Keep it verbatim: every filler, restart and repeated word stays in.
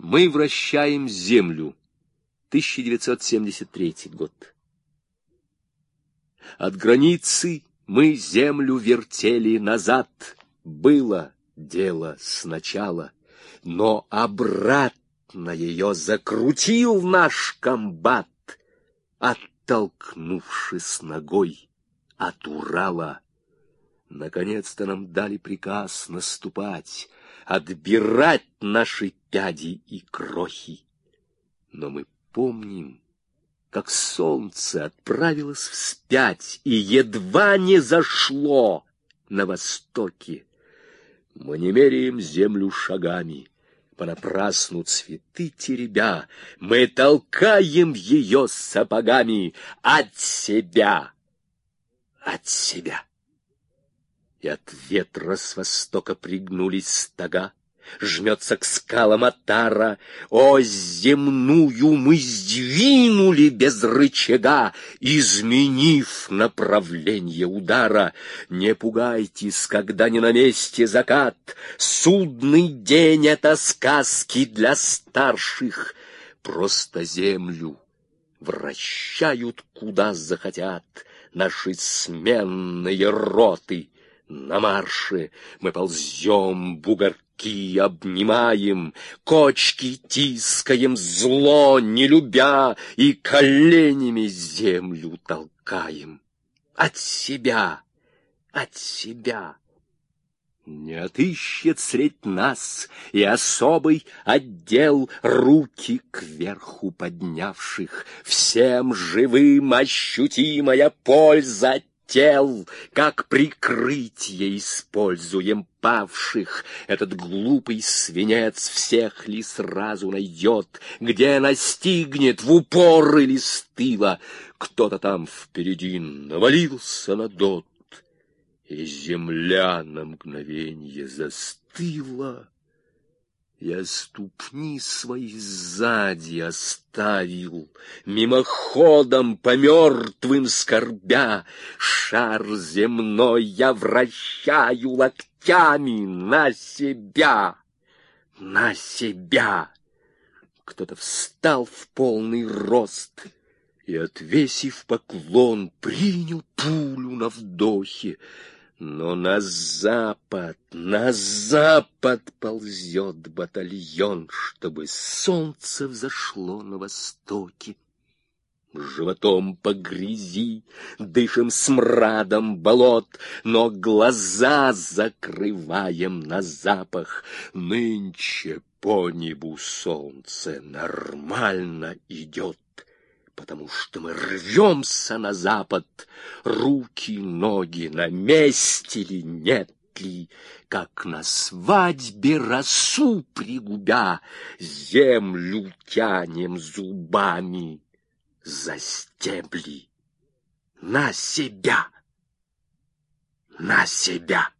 Мы вращаем землю. тысяча девятьсот семьдесят третий год. От границы мы землю вертели назад. Было дело сначала, но обратно ее закрутил наш комбат, оттолкнувшись ногой от Урала. Наконец-то нам дали приказ наступать, отбирать наши пяди и крохи. Но мы помним, как солнце отправилось вспять и едва не зашло на востоке. Мы не меряем землю шагами, понапрасну цветы теребя, мы толкаем ее сапогами от себя, от себя. И от ветра с востока пригнулись стога, жмется к скалам отара. О, земную мы сдвинули без рычага, изменив направление удара. Не пугайтесь, когда не на месте закат, судный день — это сказки для старших. Просто землю вращают куда захотят наши сменные роты. На марше мы ползем, бугорки обнимаем, кочки тискаем, зло не любя, и коленями землю толкаем. От себя, от себя. Не отыщет средь нас и особый отдел руки кверху поднявших. Всем живым ощутимая польза тел, как прикрытие используем павших. Этот глупый свинец всех ли сразу найдет, где настигнет, в упор или с тыла? Кто-то там впереди навалился на дот, и земля на мгновенье застыла. Я ступни свои сзади оставил, мимоходом по мертвым скорбя. Шар земной я вращаю локтями на себя, на себя. Кто-то встал в полный рост и, отвесив поклон, принял пулю на вдохе. Но на запад, на запад ползет батальон, чтобы солнце взошло на востоке. Животом по грязи, дышим смрадом болот, но глаза закрываем на запах. Нынче по небу солнце нормально идет, потому что мы рвемся на запад. Руки, ноги на месте ли, нет ли, как на свадьбе росу пригубя, землю тянем зубами за стебли. На себя, на себя.